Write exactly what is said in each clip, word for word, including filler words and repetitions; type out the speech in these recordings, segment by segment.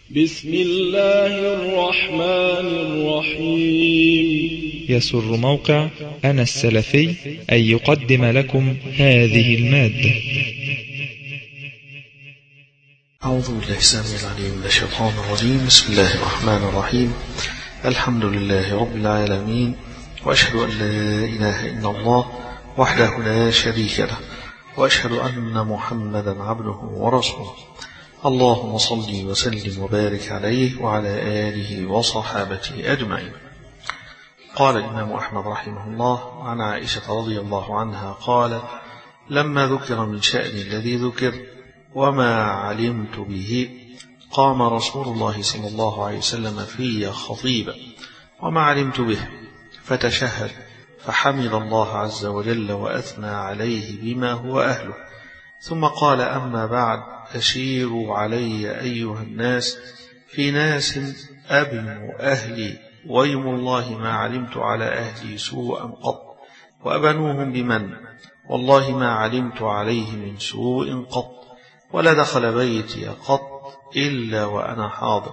بسم الله الرحمن الرحيم. يسر موقع أنا السلفي أن يقدم لكم هذه المادة. أعوذ بالله السميع العليم من الشيطان الرجيم. بسم الله الرحمن الرحيم. الحمد لله رب العالمين، وأشهد أن لا إله إلا الله وحده لا شريك له، وأشهد أن محمدا عبده ورسوله. اللهم صل وسلم وبارك عليه وعلى آله وصحابته أجمعين. قال الإمام أحمد رحمه الله عن عائشة رضي الله عنها قال: لما ذكر من شأن الذي ذكر وما علمت به قام رسول الله صلى الله عليه وسلم في خطيبا وما علمت به فتشهد فحمد الله عز وجل وأثنى عليه بما هو أهله، ثم قال: أما بعد، أشيروا علي أيها الناس في ناس أبنوا أهلي، ويم الله ما علمت على أهلي سوءا قط، وأبنوهم بمن، والله ما علمت عليه من سوء قط، ولا دخل بيتي قط إلا وأنا حاضر،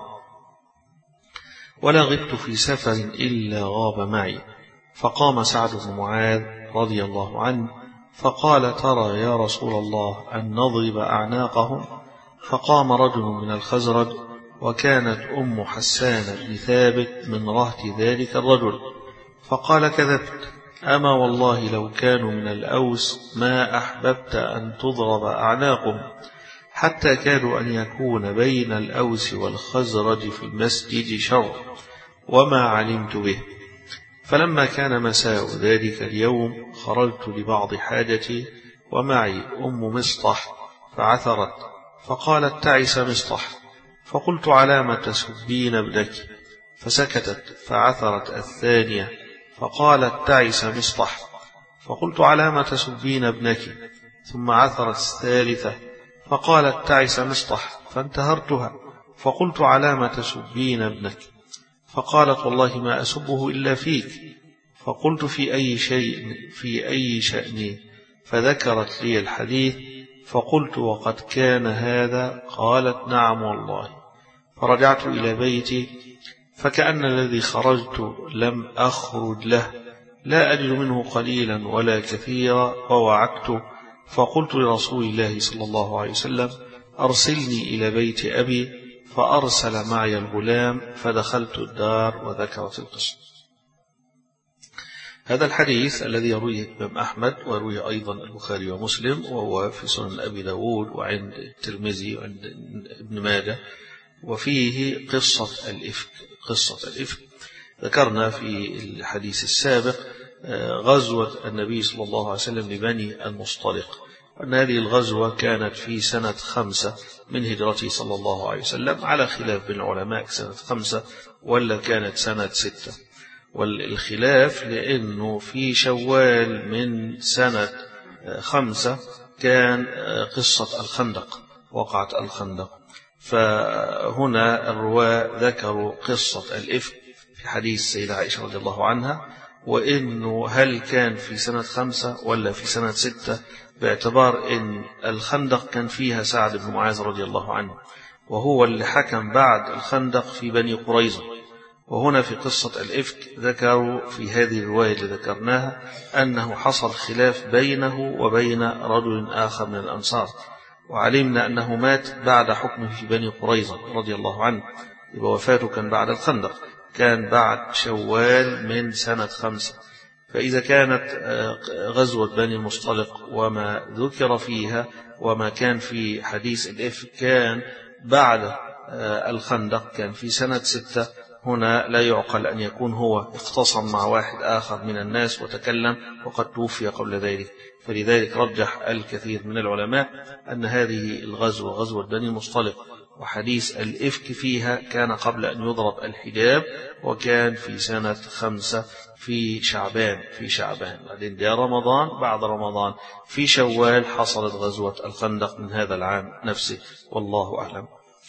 ولا غبت في سفر إلا غاب معي. فقام سعد بن معاذ رضي الله عنه فقال: ترى يا رسول الله أن نضرب أعناقهم؟ فقام رجل من الخزرج، وكانت أم حسان بن ثابت من رهط ذلك الرجل، فقال: كذبت، أما والله لو كانوا من الأوس ما أحببت أن تضرب أعناقهم، حتى كادوا أن يكون بين الأوس والخزرج في المسجد شر، وما علمت به. فلما كان مساء ذلك اليوم خرجت لبعض حاجتي ومعي أم مصطح فعثرت، فقالت: تعس مصطح. فقلت: على ما تسبين ابنك؟ فسكتت، فعثرت الثانية فقالت: تعس مصطح. فقلت: على ما تسبين ابنك؟ ثم عثرت الثالثة فقالت: تعس مصطح. فانتهرتها فقلت: على ما تسبين ابنك؟ فقالت: والله ما أسبه إلا فيك. فقلت: في أي شيء في أي شأن؟ فذكرت لي الحديث، فقلت: وقد كان هذا؟ قالت: نعم والله. فرجعت إلى بيتي فكأن الذي خرجت لم أخرج له، لا أجد منه قليلا ولا كثيرا، ووعكت فقلت لرسول الله صلى الله عليه وسلم: أرسلني إلى بيت أبي. فأرسل معي الغلام فدخلت الدار. وذكرت القصة. هذا الحديث الذي يرويه الإمام أحمد ويرويه أيضا البخاري ومسلم، وهو في سنن أبي داود وعند الترمذي وعند ابن ماجه، وفيه قصة الإفك. قصة الإفك ذكرنا في الحديث السابق غزوة النبي صلى الله عليه وسلم لبني المصطلق، أن هذه الغزوة كانت في سنة خمسة من هجرته صلى الله عليه وسلم، على خلاف بين العلماء سنة خمسة ولا كانت سنة ستة. والخلاف لأنه في شوال من سنة خمسة كان قصة الخندق، وقعت الخندق. فهنا الرواة ذكروا قصة الإفك في حديث سيدة عائشة رضي الله عنها، وإنه هل كان في سنة خمسة ولا في سنة ستة، باعتبار إن الخندق كان فيها سعد بن معاذ رضي الله عنه، وهو اللي حكم بعد الخندق في بني قريظة. وهنا في قصة الإفك ذكروا في هذه الرواية اللي ذكرناها أنه حصل خلاف بينه وبين رجل آخر من الأنصار، وعلمنا أنه مات بعد حكمه في بني قريظة رضي الله عنه، يبقى وفاته كان بعد الخندق، كان بعد شوال من سنة خمسة. فإذا كانت غزوة بني المصطلق وما ذكر فيها وما كان في حديث الإفك كان بعد الخندق، كان في سنة ستة، هنا لا يعقل أن يكون هو اختصم مع واحد آخر من الناس وتكلم وقد توفي قبل ذلك. فلذلك رجح الكثير من العلماء أن هذه الغزوة غزوة بني المصطلق وحديث الإفك فيها كان قبل أن يضرب الحجاب، وكان في سنة خمسة في شعبان في شعبان بعدين جاء رمضان، بعد رمضان في شوال حصلت غزوة الخندق من هذا العام نفسه، والله أعلم.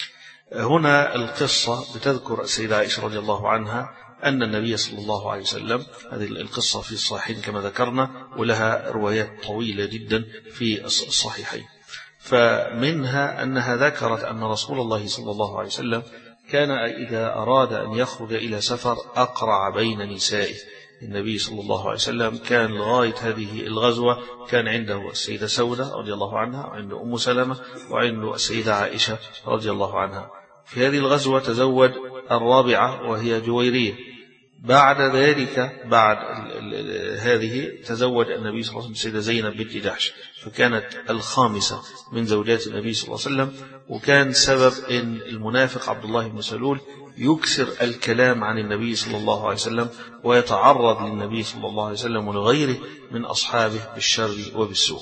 هنا القصة بتذكر السيدة عائشة رضي الله عنها أن النبي صلى الله عليه وسلم، هذه القصة في الصحيحين كما ذكرنا، ولها روايات طويلة جدا في الصحيحين. فمنها أنها ذكرت أن رسول الله صلى الله عليه وسلم كان إذا أراد أن يخرج إلى سفر أقرع بين نسائه. النبي صلى الله عليه وسلم كان لغاية هذه الغزوة كان عنده السيدة سودة رضي الله عنها، وعنده أم سلمة، وعنده السيدة عائشة رضي الله عنها. في هذه الغزوة تزوج الرابعة وهي جويرية. بعد ذلك بعد هذه تزوج النبي صلى الله عليه وسلم السيدة زينب بنت جحش، فكانت الخامسة من زوجات النبي صلى الله عليه وسلم. وكان سبب إن المنافق عبد الله بن سلول يكثر الكلام عن النبي صلى الله عليه وسلم ويتعرض للنبي صلى الله عليه وسلم ولغيره من أصحابه بالشر وبالسوء.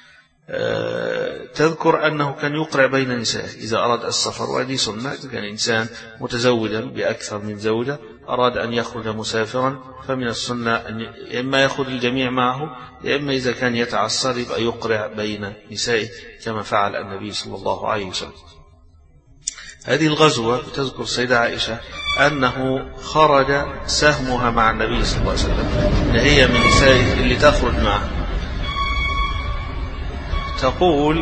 تذكر أنه كان يقرع بين نسائه إذا أراد السفر، وهذه سنة. كان إنسان متزوجا بأكثر من زوجة أراد أن يخرج مسافرا، فمن السنة أن إما يأخذ الجميع معه، إما إذا كان يتعسر يبقى يقرع بين نسائه كما فعل النبي صلى الله عليه وسلم. هذه الغزوة تذكر السيدة عائشة أنه خرج سهمها مع النبي صلى الله عليه وسلم، إن هي من نسائه اللي تخرج معه. تقول: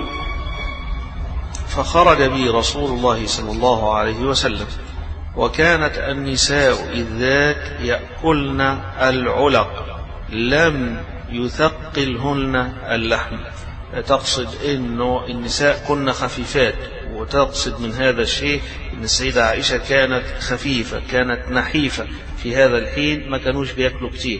فخرج بي رسول الله صلى الله عليه وسلم، وكانت النساء إذ ذاك يأكلن العلق لم يثقلهن اللحم. تقصد أنه النساء كن خفيفات، وتقصد من هذا الشيء أن السيدة عائشة كانت خفيفة، كانت نحيفة في هذا الحين، ما كانوش بيأكلوا كتير.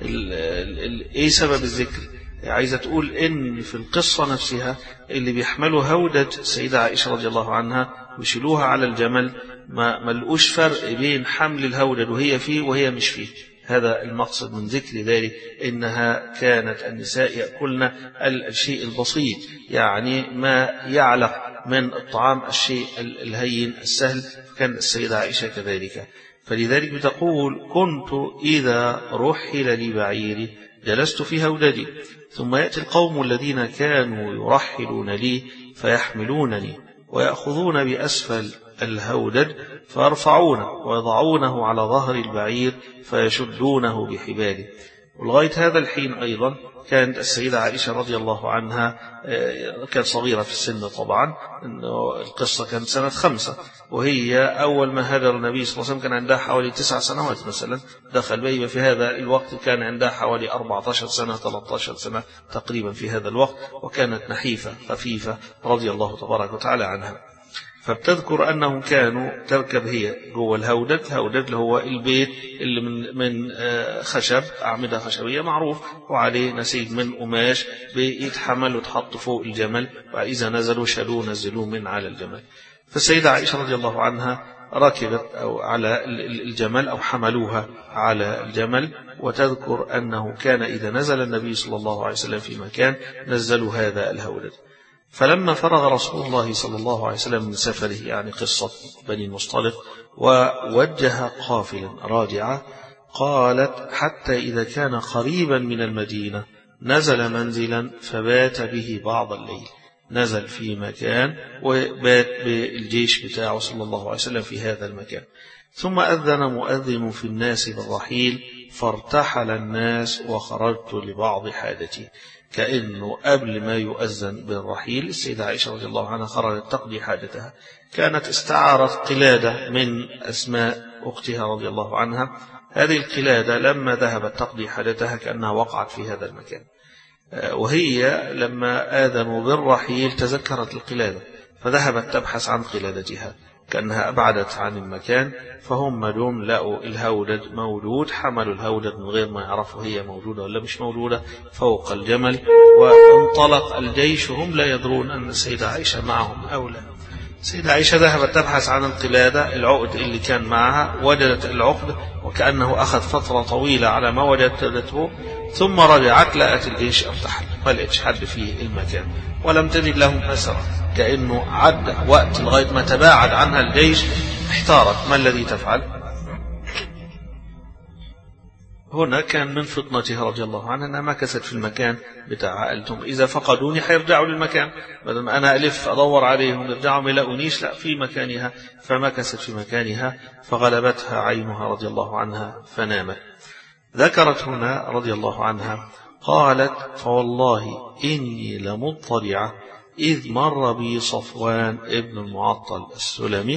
إيه سبب الذكر؟ عايزة تقول إن في القصة نفسها اللي بيحملوا هودة السيدة عائشة رضي الله عنها ويشيلوها على الجمل ما ملقوش فرق بين حمل الهودة وهي فيه وهي مش فيه. هذا المقصد من ذكر ذلك، إنها كانت النساء يأكلن الشيء البسيط، يعني ما يعلق من الطعام الشيء الهين السهل. كان السيدة عائشة كذلك. فلذلك بتقول: كنت إذا رحل لي بعيري جلست في هودتي، ثم يأتي القوم الذين كانوا يرحلون لي فيحملونني ويأخذون بأسفل الهودج فيرفعونه ويضعونه على ظهر البعير فيشدونه بحباله. ولغاية هذا الحين أيضا كانت السيدة عائشة رضي الله عنها كانت صغيرة في السن طبعا، إنه القصة كانت سنة خمسة، وهي أول ما هاجر النبي صلى الله عليه وسلم كان عندها حوالي تسع سنوات مثلا. دخل بيبة في هذا الوقت كان عندها حوالي أربعة عشر سنة ثلاثة عشر سنة تقريبا في هذا الوقت، وكانت نحيفة خفيفة رضي الله تبارك وتعالى عنها. فبتذكر أنهم كانوا تركب هي جوه الهودج. الهودج اللي هو البيت اللي من من خشب، أعمدة خشبية معروف، وعليه نسيج من قماش بيتحمل وتحط فوق الجمل، وإذا نزلوا شالوه نزلوه من على الجمل. فالسيدة عائشة رضي الله عنها ركبت أو على الجمل أو حملوها على الجمل. وتذكر أنه كان إذا نزل النبي صلى الله عليه وسلم في مكان نزلوا هذا الهودج. فلما فرغ رسول الله صلى الله عليه وسلم من سفره، يعني قصة بني المصطلق، ووجه قافلا راجعا، قالت: حتى إذا كان قريبا من المدينة نزل منزلا فبات به بعض الليل. نزل في مكان وبات بالجيش بتاعه صلى الله عليه وسلم في هذا المكان. ثم أذن مؤذن في الناس بالرحيل فارتحل الناس وخرجت لبعض حاجتي. كأنه قبل ما يؤذن بالرحيل السيدة عائشة رضي الله عنها خرجت تقضي حاجتها. كانت استعارت قلادة من أسماء أختها رضي الله عنها. هذه القلادة لما ذهبت تقضي حاجتها كأنها وقعت في هذا المكان، وهي لما آذنوا بالرحيل تذكرت القلادة فذهبت تبحث عن قلادتها، كأنها أبعدت عن المكان. فهم دوم لقوا الهودج موجود، حملوا الهودج من غير ما يعرفوا هي موجودة ولا مش موجودة فوق الجمل، وانطلق الجيش وهم لا يدرون أن السيدة عائشة معهم أو لا. السيدة عائشة ذهبت تبحث عن القلادة، العقد اللي كان معها، وجدت العقد وكأنه أخذ فترة طويلة على ما وجدته، ثم رجعت لقت الجيش ارتحل، ما لقيتش حد في المكان ولم تجد لهم أثرا، كأنه عد وقت لغاية ما تباعد عنها الجيش. احتارت ما الذي تفعل. هنا كان من فطنتها رضي الله عنها أنها مكثت في المكان بتاعها. قالتهم إذا فقدوني حيرجعوا للمكان، بدل ما أنا ألف أدور عليهم يرجعوا ما يلاقونيش، لا، في مكانها. فمكثت في مكانها فغلبتها عينها رضي الله عنها فنامت. ذكرت هنا رضي الله عنها قالت: فوالله إني لمضطرعة إذ مر بي صفوان ابن المعطل السلمي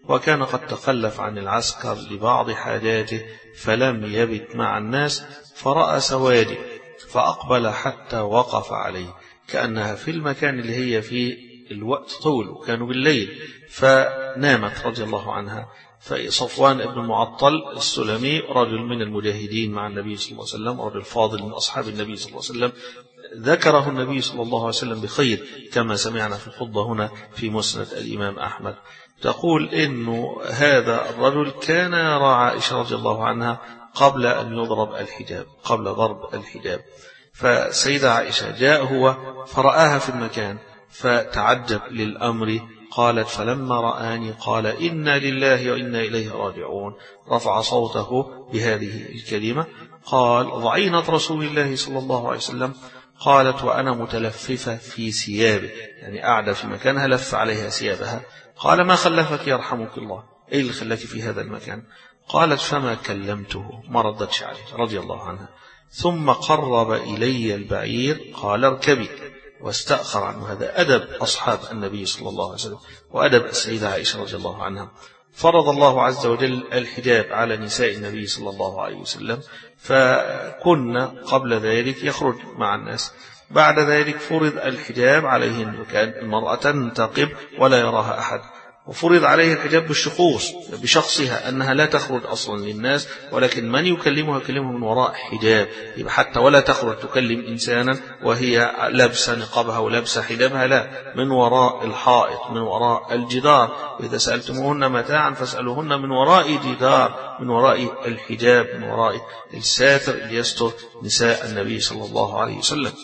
وكان قد تخلف عن العسكر لبعض حاجاته فلم يبت مع الناس، فرأى سوادي فأقبل حتى وقف عليه، كأنها في المكان اللي هي فيه الوقت طول وكانوا بالليل، فنامت رضي الله عنها. فصفوان بن المعطل السلمي رجل من المجاهدين مع النبي صلى الله عليه وسلم، رجل فاضل من أصحاب النبي صلى الله عليه وسلم، ذكره النبي صلى الله عليه وسلم بخير كما سمعنا في الخطبة هنا في مسند الإمام أحمد. تقول إنه هذا الرجل كان يرى عائشة رضي الله عنها قبل أن يضرب الحجاب، قبل ضرب الحجاب. فسيدة عائشة جاء هو فرآها في المكان فتعجب للأمر، قالت فلما رآني قال إنا لله وإنا إليه راجعون، رفع صوته بهذه الكلمة. قال ضعينة رسول الله صلى الله عليه وسلم، قالت وأنا متلففة في ثيابه، يعني قاعدة في مكانها لف عليها ثيابها. قال ما خلفك يرحمك الله، إيه اللي خلاك في هذا المكان؟ قالت فما كلمته، ما ردتش عليه رضي الله عنها. ثم قرب إلي البعير قال اركبي، واستأخر عنه. هذا أدب أصحاب النبي صلى الله عليه وسلم وأدب السيدة عائشة رضي الله عنها. فرض الله عز وجل الحجاب على نساء النبي صلى الله عليه وسلم، فكنا قبل ذلك يخرج مع الناس، بعد ذلك فرض الحجاب عليهن، وكان المرأة تنتقب ولا يراها أحد، وفرض عليه الحجاب بالشخوص بشخصها، أنها لا تخرج أصلا للناس، ولكن من يكلمها يكلمه من وراء حجاب، يبقى حتى ولا تخرج تكلم إنسانا وهي لابسة نقابها ولابسة حجابها، لا، من وراء الحائط، من وراء الجدار. وإذا سألتموهن متاعا فاسألوهن من وراء جدار، من وراء الحجاب، من وراء الساتر اللي يستر نساء النبي صلى الله عليه وسلم.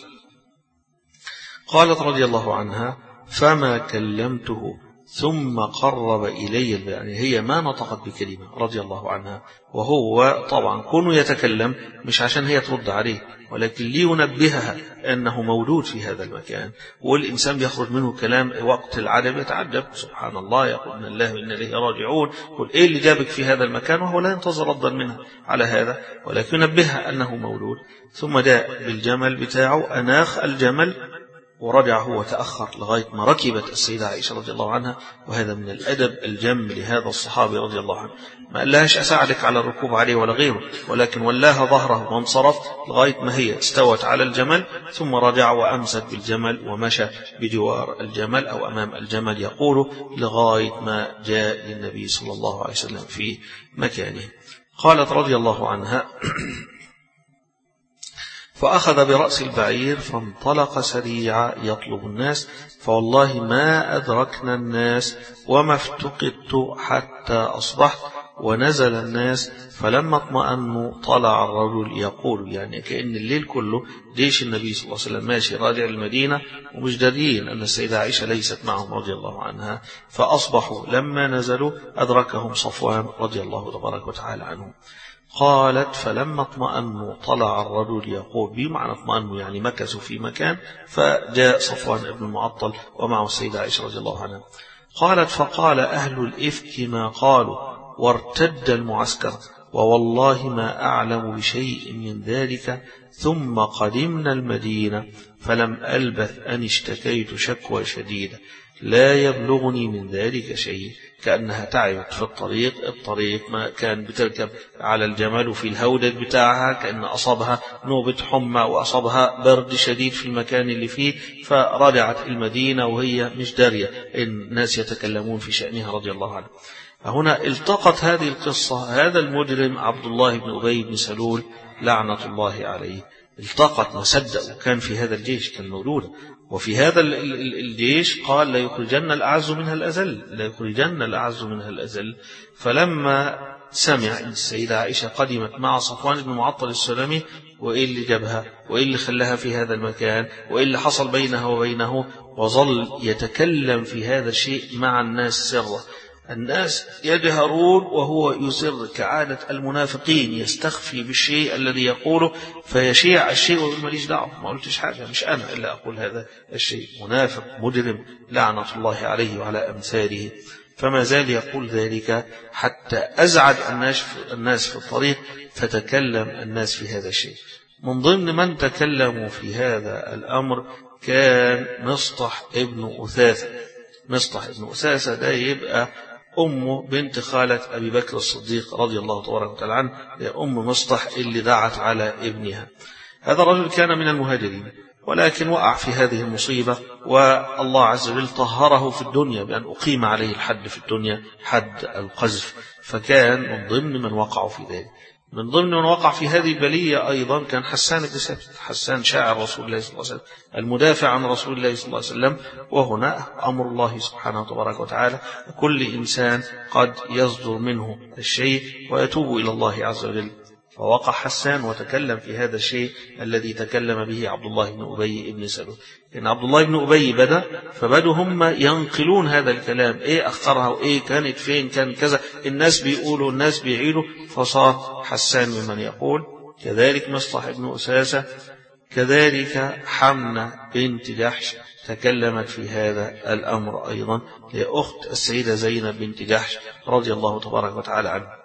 قالت رضي الله عنها فما كلمته ثم قرب إلي، يعني هي ما نطقت بكلمة رضي الله عنها، وهو طبعا كونه يتكلم مش عشان هي ترد عليه، ولكن لينبهها أنه موجود في هذا المكان، والإنسان بيخرج منه كلام وقت العدم يتعجب سبحان الله، يقول إن الله وإنا إليه راجعون، يقول إيه اللي جابك في هذا المكان، وهو لا ينتظر ردا منها على هذا، ولكن ينبهها أنه موجود. ثم جاء بالجمل بتاعه، أناخ الجمل ورجع هو تأخر لغاية ما ركبت السيدة عائشة رضي الله عنها. وهذا من الأدب الجم لهذا الصحابي رضي الله عنه، ما قالهاش أساعدك على الركوب عليه ولا غيره، ولكن ولاها ظهره وانصرف لغاية ما هي استوت على الجمل، ثم رجع وأمسك بالجمل ومشى بجوار الجمل أو أمام الجمل يقول لغاية ما جاء للنبي صلى الله عليه وسلم في مكانه. قالت رضي الله عنها فأخذ برأس البعير فانطلق سريعا يطلب الناس، فوالله ما أدركنا الناس وما افتقدت حتى أصبحت، ونزل الناس فلما اطمأنوا طلع الرجل يقول، يعني كأن الليل كله جيش النبي صلى الله عليه وسلم ماشي راجع المدينة ومش دارين أن السيدة عائشة ليست معهم رضي الله عنها، فأصبحوا لما نزلوا أدركهم صفوان رضي الله تبارك وتعالى عنهم. قالت فلما اطمأنوا طلع الرجل يقول، بمعنى اطمأنوا يعني مكثوا في مكان، فجاء صفوان بن المعطل ومعه السيدة عائشة رضي الله عنها. قالت فقال أهل الإفك ما قالوا وارتد المعسكر، ووالله ما أعلم بشيء من ذلك، ثم قدمنا المدينة فلم ألبث أن اشتكيت شكوى شديدة لا يبلغني من ذلك شيء، كأنها تعبت في الطريق، الطريق ما كان بتركب على الجمل وفي الهودج بتاعها كأن أصابها نوبة حمى وأصابها برد شديد في المكان اللي فيه، فرجعت المدينة وهي مش دارية الناس يتكلمون في شأنها رضي الله عنه. هنا التقط هذه القصة هذا المجرم عبد الله بن أبي بن سلول لعنة الله عليه، التقط وصدق، وكان في هذا الجيش كان موجود، وفي هذا الجيش قال لا يخرجن الأعز منها الأذل، لا يخرجن الأعز منها الأذل. فلما سمع إن السيدة عائشة قدمت مع صفوان بن معطل السلمي، وإيه اللي جابها وإيه اللي خلاها في هذا المكان وإيه اللي حصل بينها وبينه، وظل يتكلم في هذا الشيء مع الناس سرا. الناس يجهرون وهو يسر كعادة المنافقين، يستخفي بالشيء الذي يقوله فيشيع الشيء ويقول ماليش دعوة، ما قلتش حاجة، مش أنا إلا أقول هذا الشيء. منافق مجرم لعنة الله عليه وعلى أمثاله. فما زال يقول ذلك حتى أزعج الناس في الطريق، فتكلم الناس في هذا الشيء. من ضمن من تكلموا في هذا الأمر كان مصطح ابن أثاثة. مصطح ابن أثاثة ده يبقى أم بنت خالة أبي بكر الصديق رضي الله تبارك وتعالى عنه، أم مصطح اللي دعت على ابنها. هذا الرجل كان من المهاجرين، ولكن وقع في هذه المصيبة، والله عز وجل طهره في الدنيا بأن أقيم عليه الحد في الدنيا، حد القذف، فكان من ضمن من وقعوا في ذلك. من ضمن من وقع في هذه البلية أيضا كان حسان بن ثابت، حسان شاعر رسول الله صلى الله عليه وسلم، المدافع عن رسول الله صلى الله عليه وسلم. وهنا أمر الله سبحانه وتبارك وتعالى، كل إنسان قد يصدر منه الشيء ويتوب إلى الله عز وجل. فوقع حسان وتكلم في هذا الشيء الذي تكلم به عبد الله بن أبي بن سلول. إن عبد الله بن أبي بدأ، فبدوا هم ينقلون هذا الكلام، إيه أخرها وإيه كانت فين كان كذا، الناس بيقولوا الناس بيعيدوا، فصار حسان ممن يقول. كذلك مصطح بن أساسة، كذلك حمنة بنت جحش تكلمت في هذا الأمر أيضا، لأخت السيدة زينب بنت جحش رضي الله تبارك وتعالى عنها.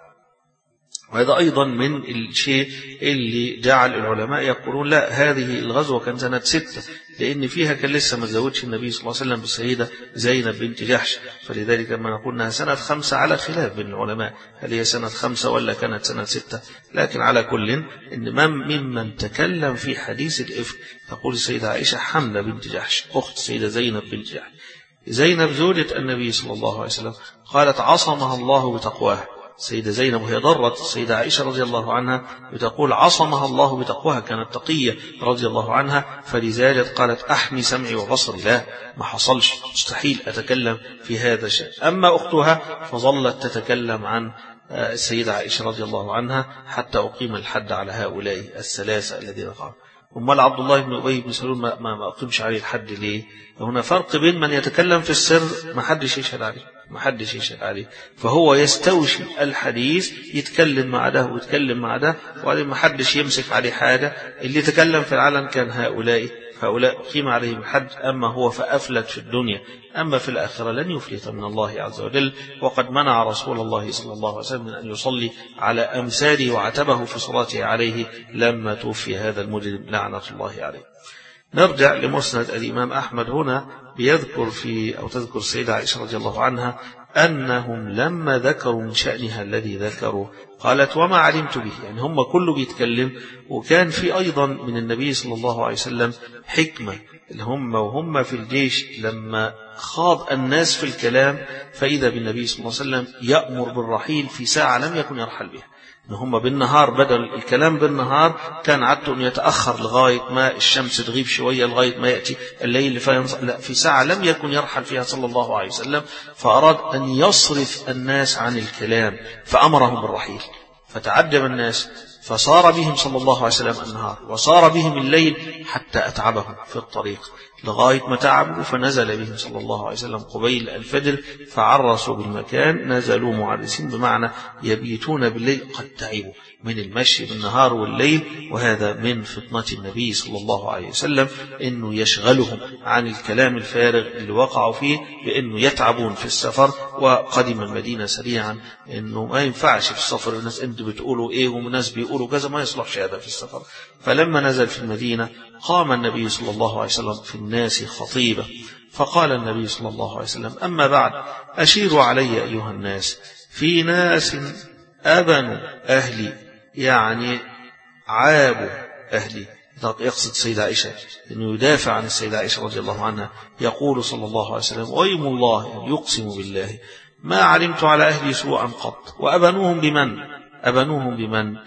وهذا أيضا من الشيء اللي جعل العلماء يقولون لا، هذه الغزوة كان سنة ستة، لأن فيها كان لسه ما تزوجش النبي صلى الله عليه وسلم بالسيدة زينب بنت جحش، فلذلك لما نقول أنها سنة خمسة على خلاف بين العلماء، هل هي سنة خمسة ولا كانت سنة ستة. لكن على كل إن ممن تكلم في حديث الإفك تقول السيدة عائشة حملة بنت جحش أخت السيدة زينب بنت جحش. زينب زوجة النبي صلى الله عليه وسلم، قالت عصمها الله بتقواها. السيدة زينب وهي ضرت السيدة عائشة رضي الله عنها بتقول عصمها الله بتقواها، كانت تقية رضي الله عنها، فلذلك قالت أحمي سمعي وبصري، لا ما حصلش، مستحيل أتكلم في هذا الشيء. أما أختها فظلت تتكلم عن السيدة عائشة رضي الله عنها حتى أقيم الحد على هؤلاء الثلاثة الذين قالوا. أمال عبد الله بن أبي بن سلول ما, ما أقيمش عليه الحد ليه؟ هنا فرق بين من يتكلم في السر ما حدش يشهد عليه، ما حدش يشهد عليه، فهو يستوشي الحديث، يتكلم مع ده ويتكلم مع ده، وبعدين ما حدش يمسك عليه حاجة. اللي تكلم في العلن كان هؤلاء، فهؤلاء أقيم عليهم الحد، أما هو فأفلت في الدنيا، أما في الآخرة لن يفلت من الله عز وجل. وقد منع رسول الله صلى الله عليه وسلم من أن يصلي على أمثاله وعتبه في صلاته عليه لما توفي هذا المجرم لعنة الله عليه. نرجع لمسند الإمام أحمد. هنا بيذكر في أو تذكر السيدة عائشة رضي الله عنها أنهم لما ذكروا من شأنها الذي ذكروا قالت وما علمت به، يعني هم كله بيتكلم. وكان في أيضا من النبي صلى الله عليه وسلم حكمة، اللي هم وهم في الجيش لما خاض الناس في الكلام فإذا بالنبي صلى الله عليه وسلم يأمر بالرحيل في ساعة لم يكن يرحل بها. إن هم بالنهار بدل الكلام بالنهار كان عادته أن يتأخر لغاية ما الشمس تغيب شوية لغاية ما يأتي الليل فينص... لا، في ساعة لم يكن يرحل فيها صلى الله عليه وسلم، فأراد أن يصرف الناس عن الكلام فأمرهم بالرحيل، فتعجب الناس، فصار بهم صلى الله عليه وسلم النهار وصار بهم الليل حتى أتعبهم في الطريق لغاية ما تعبوا، فنزل بهم صلى الله عليه وسلم قبيل الفجر فعرسوا بالمكان، نزلوا معرسين بمعنى يبيتون بالليل قد تعبوا من المشي بالنهار والليل. وهذا من فطنة النبي صلى الله عليه وسلم إنه يشغلهم عن الكلام الفارغ اللي وقعوا فيه بأنه يتعبون في السفر. وقدم المدينة سريعا، إنه ما ينفعش في السفر الناس أنتوا بتقولوا إيه والناس بيقولوا كذا، ما يصلحش هذا في السفر. فلما نزل في المدينة قام النبي صلى الله عليه وسلم في الناس خطيبة، فقال النبي صلى الله عليه وسلم أما بعد أشيروا علي أيها الناس في ناس أبنوا أهلي، يعني عابوا أهلي. يقصد السيدة عائشة أنه يدافع عن السيدة عائشة رضي الله عنها، يقول صلى الله عليه وسلم ويم الله يقسم بالله ما علمت على أهلي سوءا قط، وأبنوهم بمن أبنوهم بمن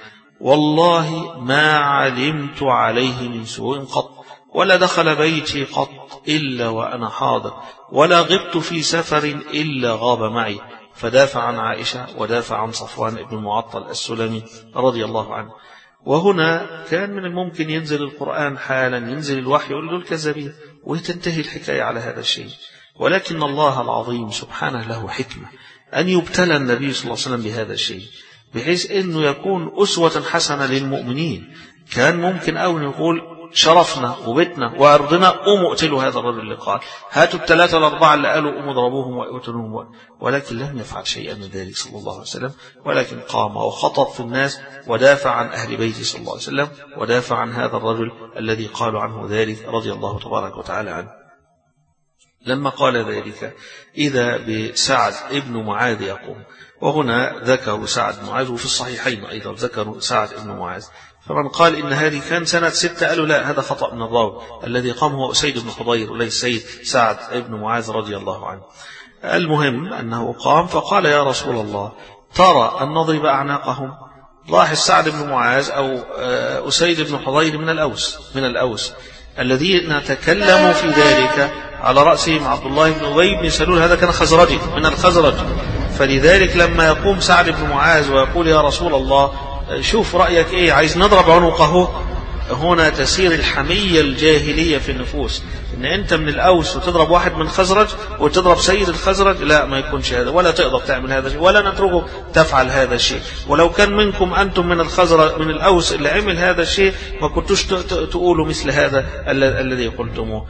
والله ما علمت عليه من سوء قط، ولا دخل بيتي قط إلا وأنا حاضر، ولا غبت في سفر إلا غاب معي. فدافع عن عائشة ودافع عن صفوان بن المعطل السلمي رضي الله عنه. وهنا كان من الممكن ينزل القرآن حالا، ينزل الوحي يقول له الكذابين وتنتهي الحكاية على هذا الشيء، ولكن الله العظيم سبحانه له حكمة أن يبتلى النبي صلى الله عليه وسلم بهذا الشيء بحيث أنه يكون أسوة حسنة للمؤمنين. كان ممكن أو نقول شرفنا وبيتنا وأرضنا قوموا اقتلوا هذا الرجل اللي قال، هاتوا الثلاثة الأربعة اللي قالوا قوموا ضربوهم وقتلوهم، ولكن لم يفعل شيئا من ذلك صلى الله عليه وسلم، ولكن قام وخطب في الناس ودافع عن أهل بيته صلى الله عليه وسلم، ودافع عن هذا الرجل الذي قالوا عنه ذلك رضي الله تبارك وتعالى عنه. لما قال ذلك إذا بسعد ابن معاذ يقوم، وهنا ذكروا سعد بن معاذ، وفي الصحيحين أيضا ذكروا سعد بن معاذ. فمن قال إن هذه كان سنة ستة قالوا لا، هذا خطأ من الراوي، الذي قام هو أسيد بن حضير وليس سيد سعد بن معاذ رضي الله عنه. المهم أنه قام فقال يا رسول الله ترى أن نضرب أعناقهم؟ لاحظ سعد بن معاذ أو أسيد بن حضير من الأوس من الأوس الذين نتكلم في ذلك على رأسهم عبد الله بن أبي بن سلول، هذا كان خزرجي من الخزرج. فلذلك لما يقوم سعد بن معاذ ويقول يا رسول الله شوف رأيك إيه، عايز نضرب عنقه، هنا تسير الحمية الجاهلية في النفوس، إن أنت من الأوس وتضرب واحد من خزرج وتضرب سيد الخزرج، لا ما يكونش هذا، ولا تقدر تعمل هذا الشيء، ولا نتركه تفعل هذا الشيء. ولو كان منكم أنتم من الخزرج من الأوس اللي عمل هذا الشيء ما كنتوش تقولوا مثل هذا الذي قلتموه.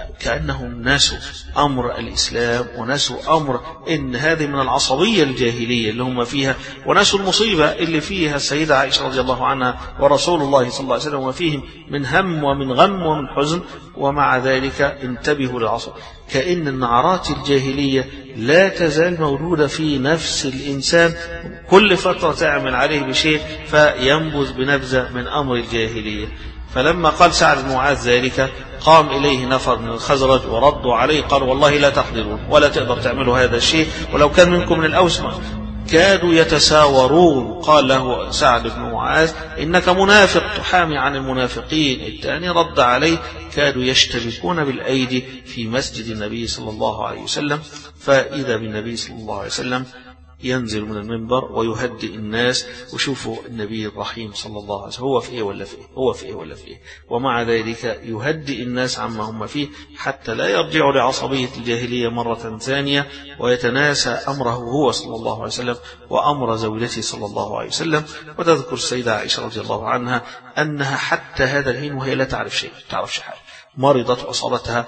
كأنهم نسوا أمر الإسلام ونسوا أمر إن هذه من العصبية الجاهلية اللي هم فيها، ونسوا المصيبة اللي فيها السيدة عائشة رضي الله عنها ورسول الله صلى الله عليه وسلم، وفيهم من هم ومن غم ومن حزن، ومع ذلك انتبهوا للعصر. كأن النعرات الجاهلية لا تزال موجودة في نفس الإنسان، كل فترة تعمل عليه بشيء فينبذ بنبذة من أمر الجاهلية. فلما قال سعد بن معاذ ذلك قام إليه نفر من الخزرج وردوا عليه قال والله لا تقدرون ولا تقدر تعملوا هذا الشيء، ولو كان منكم من الأوس كادوا يتساورون. قال له سعد بن معاذ إنك منافق تحامي عن المنافقين. الثاني رد عليه كادوا يشتبكون بالأيدي في مسجد النبي صلى الله عليه وسلم. فإذا بالنبي صلى الله عليه وسلم ينزل من المنبر ويهدئ الناس، وشوفوا النبي الرحيم صلى الله عليه وسلم هو في إيه ولا في إيه هو في إيه ولا في إيه ومع ذلك يهدئ الناس عما هم فيه حتى لا يرجعوا لعصبية الجاهلية مرة ثانية، ويتناسى أمره هو صلى الله عليه وسلم وأمر زوجته صلى الله عليه وسلم. وتذكر السيدة عائشة رضي الله عنها أنها حتى هذا الحين وهي لا تعرف شيء، تعرفش حاجة، مرضت وأصابتها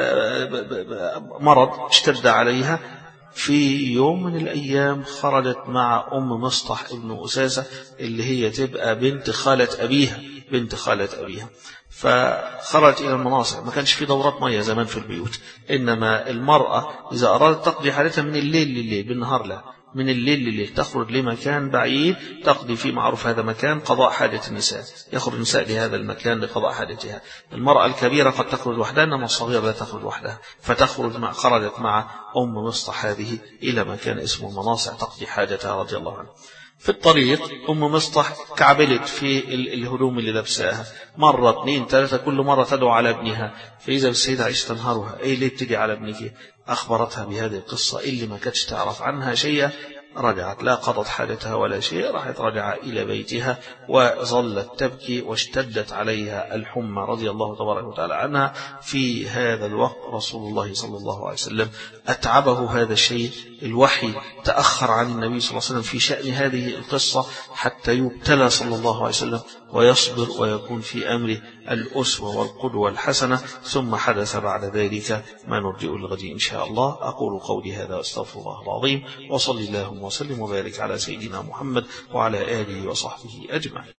مرض اشتد عليها. في يوم من الأيام خرجت مع أم مصطح ابن أساسة اللي هي تبقى بنت خالة أبيها بنت خالة أبيها فخرجت إلى المناصع. ما كانش في دورات مياه زمان في البيوت، إنما المرأة إذا أرادت تقضي حالتها من الليل لليل، بالنهار لا، من الليل لليل تخرج لمكان بعيد تقضي فيه، معروف هذا مكان قضاء حاجة النساء، يخرج النساء لهذا المكان لقضاء حاجتها. المرأة الكبيرة قد تخرج وحدها، إنما الصغيرة لا تخرج وحدها، فتخرج مع خرجت مع أم مصطح هذه إلى مكان اسمه المناصع تقضي حاجتها رضي الله عنها. في الطريق أم مصطح كعبلت في الهدوم اللي لبساها مرة اثنين ثلاثة، كل مرة تدعو على ابنها، فإذا بالسيدة عائشة تنهرها إيه ليه بتجي على ابنك؟ أخبرتها بهذه القصة اللي ما كانتش تعرف عنها شيئا. رجعت لا قضت حاجتها ولا شيء، راحت رجع إلى بيتها وظلت تبكي واشتدت عليها الحمى رضي الله تبارك وتعالى عنها. في هذا الوقت رسول الله صلى الله عليه وسلم أتعبه هذا الشيء، الوحي تأخر عن النبي صلى الله عليه وسلم في شأن هذه القصة حتى يبتلى صلى الله عليه وسلم ويصبر ويكون في أمره الأسوة والقدوة الحسنة. ثم حدث بعد ذلك ما نرجئ لغد إن شاء الله. أقول قولي هذا واستغفر الله العظيم، وصلي اللهم وسلم وبارك على سيدنا محمد وعلى آله وصحبه أجمعين.